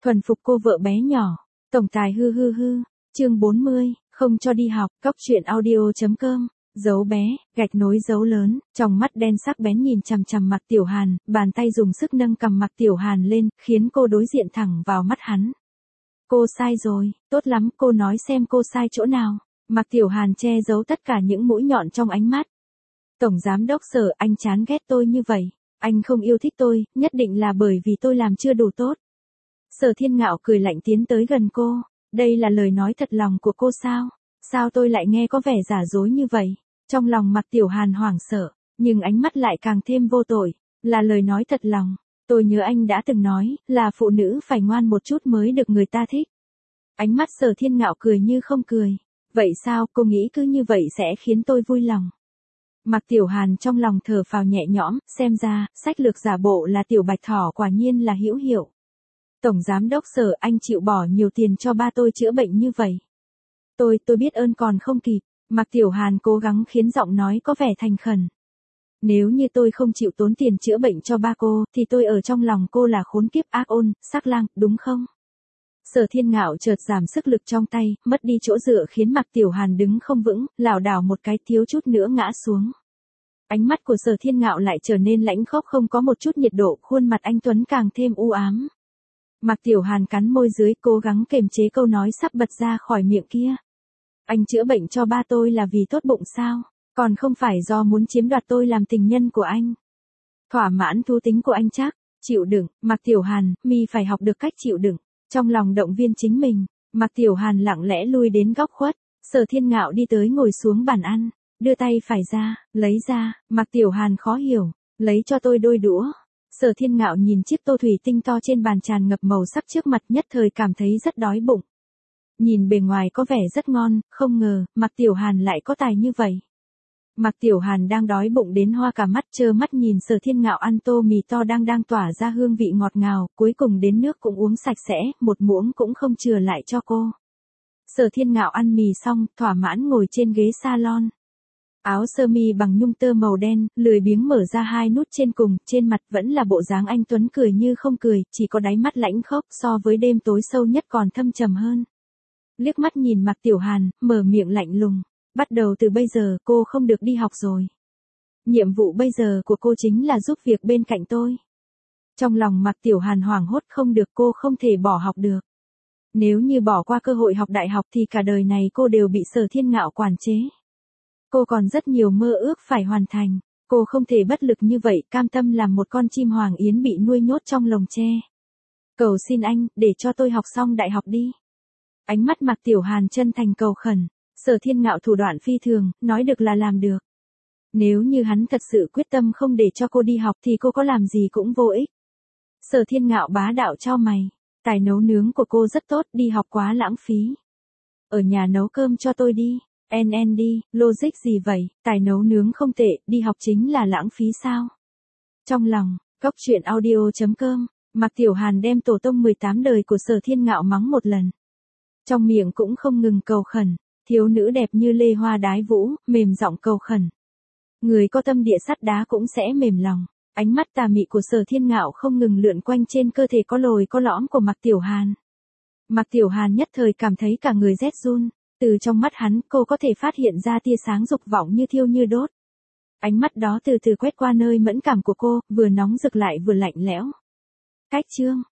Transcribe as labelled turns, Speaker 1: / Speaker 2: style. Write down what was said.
Speaker 1: Thuần phục cô vợ bé nhỏ. Tổng tài hư hư hư. Chương 40, không cho đi học. Cóc truyện audio.com. Dấu bé, gạch nối dấu lớn, trong mắt đen sắc bén nhìn chằm chằm Mạc Tiểu Hàn, bàn tay dùng sức nâng cầm Mạc Tiểu Hàn lên, khiến cô đối diện thẳng vào mắt hắn. Cô sai rồi, tốt lắm, cô nói xem cô sai chỗ nào. Mạc Tiểu Hàn che giấu tất cả những mũi nhọn trong ánh mắt. Tổng giám đốc Sở, anh chán ghét tôi như vậy. Anh không yêu thích tôi, nhất định là bởi vì tôi làm chưa đủ tốt. Sở Thiên Ngạo cười lạnh tiến tới gần cô. Đây là lời nói thật lòng của cô sao? Sao tôi lại nghe có vẻ giả dối như vậy? Trong lòng Mạc Tiểu Hàn hoảng sợ, nhưng ánh mắt lại càng thêm vô tội. Là lời nói thật lòng. Tôi nhớ anh đã từng nói, là phụ nữ phải ngoan một chút mới được người ta thích. Ánh mắt Sở Thiên Ngạo cười như không cười. Vậy sao, cô nghĩ cứ như vậy sẽ khiến tôi vui lòng? Mạc Tiểu Hàn trong lòng thở phào nhẹ nhõm, xem ra, sách lược giả bộ là Tiểu Bạch Thỏ quả nhiên là hữu hiệu. Tổng giám đốc Sở, anh chịu bỏ nhiều tiền cho ba tôi chữa bệnh như vậy. Tôi biết ơn còn không kịp. Mạc Tiểu Hàn cố gắng khiến giọng nói có vẻ thành khẩn. Nếu như tôi không chịu tốn tiền chữa bệnh cho ba cô, thì tôi ở trong lòng cô là khốn kiếp ác ôn, sắc lang, đúng không? Sở Thiên Ngạo chợt giảm sức lực trong tay, mất đi chỗ dựa khiến Mạc Tiểu Hàn đứng không vững, lảo đảo một cái thiếu chút nữa ngã xuống. Ánh mắt của Sở Thiên Ngạo lại trở nên lãnh khốc không có một chút nhiệt độ, khuôn mặt anh tuấn càng thêm u ám. Mạc Tiểu Hàn cắn môi dưới, cố gắng kiềm chế câu nói sắp bật ra khỏi miệng kia. Anh chữa bệnh cho ba tôi là vì tốt bụng sao? Còn không phải do muốn chiếm đoạt tôi làm tình nhân của anh. Thỏa mãn thú tính của anh chắc. Chịu đựng, Mạc Tiểu Hàn, mi phải học được cách chịu đựng. Trong lòng động viên chính mình, Mạc Tiểu Hàn lặng lẽ lui đến góc khuất. Sở Thiên Ngạo đi tới ngồi xuống bàn ăn, đưa tay phải ra, lấy ra. Mạc Tiểu Hàn khó hiểu, lấy cho tôi đôi đũa. Sở Thiên Ngạo nhìn chiếc tô thủy tinh to trên bàn tràn ngập màu sắc trước mặt, nhất thời cảm thấy rất đói bụng. Nhìn bề ngoài có vẻ rất ngon, không ngờ, Mạc Tiểu Hàn lại có tài như vậy. Mạc Tiểu Hàn đang đói bụng đến hoa cả mắt, trơ mắt nhìn Sở Thiên Ngạo ăn tô mì to đang tỏa ra hương vị ngọt ngào, cuối cùng đến nước cũng uống sạch sẽ, một muỗng cũng không chừa lại cho cô. Sở Thiên Ngạo ăn mì xong, thỏa mãn ngồi trên ghế salon. Áo sơ mi bằng nhung tơ màu đen, lười biếng mở ra hai nút trên cùng, trên mặt vẫn là bộ dáng anh tuấn cười như không cười, chỉ có đáy mắt lãnh khốc, so với đêm tối sâu nhất còn thâm trầm hơn. Liếc mắt nhìn Mạc Tiểu Hàn, mở miệng lạnh lùng. Bắt đầu từ bây giờ, cô không được đi học rồi. Nhiệm vụ bây giờ của cô chính là giúp việc bên cạnh tôi. Trong lòng Mạc Tiểu Hàn hoảng hốt, không được, cô không thể bỏ học được. Nếu như bỏ qua cơ hội học đại học thì cả đời này cô đều bị Sở Thiên Ngạo quản chế. Cô còn rất nhiều mơ ước phải hoàn thành. Cô không thể bất lực như vậy, cam tâm làm một con chim hoàng yến bị nuôi nhốt trong lồng tre. Cầu xin anh, để cho tôi học xong đại học đi. Ánh mắt Mạc Tiểu Hàn chân thành cầu khẩn. Sở Thiên Ngạo thủ đoạn phi thường, nói được là làm được. Nếu như hắn thật sự quyết tâm không để cho cô đi học thì cô có làm gì cũng vô ích. Sở Thiên Ngạo bá đạo chau mày. Tài nấu nướng của cô rất tốt, đi học quá lãng phí. Ở nhà nấu cơm cho tôi đi. Đi, logic gì vậy, tài nấu nướng không tệ, đi học chính là lãng phí sao? Trong lòng, Cóc truyện audio.com, Mạc Tiểu Hàn đem tổ tông 18 đời của Sở Thiên Ngạo mắng một lần. Trong miệng cũng không ngừng cầu khẩn, thiếu nữ đẹp như lê hoa đái vũ, mềm giọng cầu khẩn. Người có tâm địa sắt đá cũng sẽ mềm lòng. Ánh mắt tà mị của Sở Thiên Ngạo không ngừng lượn quanh trên cơ thể có lồi có lõm của Mạc Tiểu Hàn. Mạc Tiểu Hàn nhất thời cảm thấy cả người rét run. Từ trong mắt hắn, cô có thể phát hiện ra tia sáng dục vọng như thiêu như đốt. Ánh mắt đó từ từ quét qua nơi mẫn cảm của cô, vừa nóng rực lại vừa lạnh lẽo. Cách chương